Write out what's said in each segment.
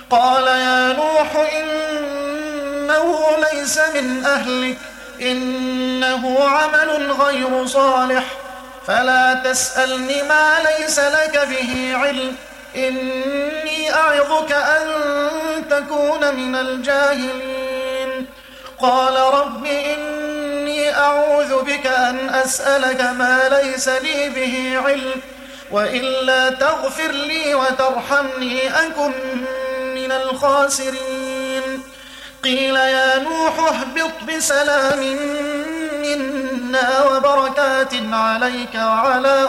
قال يا نوح إنه ليس من أهلك إنه عمل غير صالح فلا تسألني ما ليس لك به علم إني أعظك أن تكون من الجاهلين قال رب إني أعوذ بك أن أسألك ما ليس لي به علم وإلا تغفر لي وترحمني أكن من الخاسرين قيل يا نوح اهبط بسلام منا وبركات عليك وعلى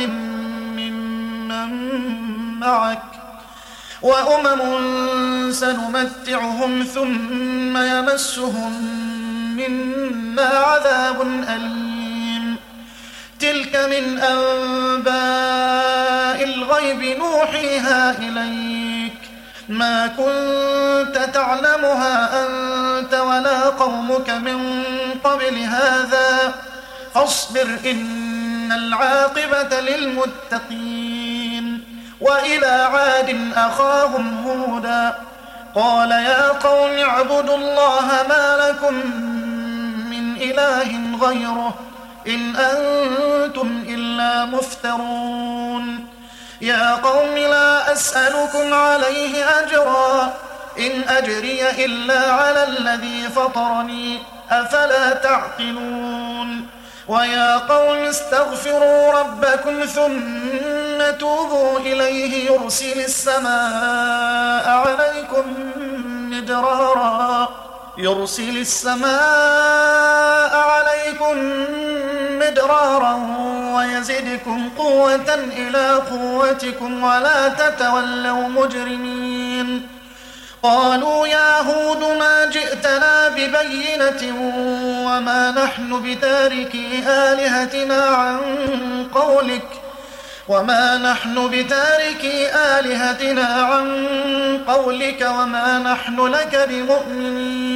ممن معك وأمم سنمتعهم ثم يمسهم منا عذاب أليم تلك من أنباء الغيب نوحيها إليك ما كنت تعلمها أنت ولا قومك من قبل هذا فاصبر إن العاقبة للمتقين وإلى عاد أخاهم هودا قال يا قوم اعبدوا الله ما لكم من إله غيره إن أنتم إلا مفترون يا قوم لا أسألكم عليه أجرا إن أجري إلا على الذي فطرني أفلا تعقلون ويا قوم استغفروا ربكم ثم توبوا إليه يرسل السماء عليكم مدرارا ويزدكم قوة إلى قوتكم ولا تتولوا مجرمين قالوا يا هود ما جئتنا ببينة وما نحن بتاركي آلهتنا عن قولك وما نحن لك بمؤمنين